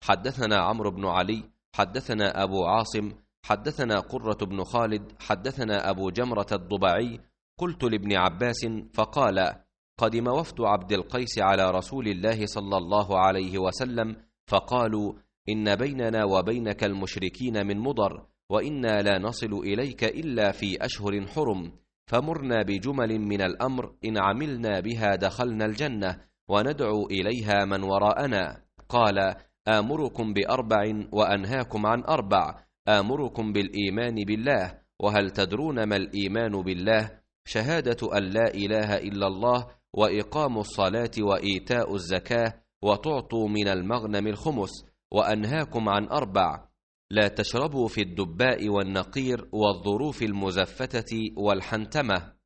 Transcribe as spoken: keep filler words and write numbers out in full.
حدثنا عمرو بن علي حدثنا أبو عاصم حدثنا قرة بن خالد حدثنا أبو جمرة الضبعي قلت لابن عباس فقال: قدم وفد عبد القيس على رسول الله صلى الله عليه وسلم فقالوا: إن بيننا وبينك المشركين من مضر، وإنا لا نصل إليك إلا في أشهر حرم، فمرنا بجمل من الأمر إن عملنا بها دخلنا الجنة وندعو إليها من وراءنا. قال: آمركم بأربع وأنهاكم عن أربع، آمركم بالإيمان بالله، وهل تدرون ما الإيمان بالله؟ شهادة أن لا إله إلا الله، وإقام الصلاة وإيتاء الزكاة، وتعطوا من المغنم الخمس. وأنهاكم عن أربع: لا تشربوا في الدباء والنقير والظروف المزفتة والحنتمة.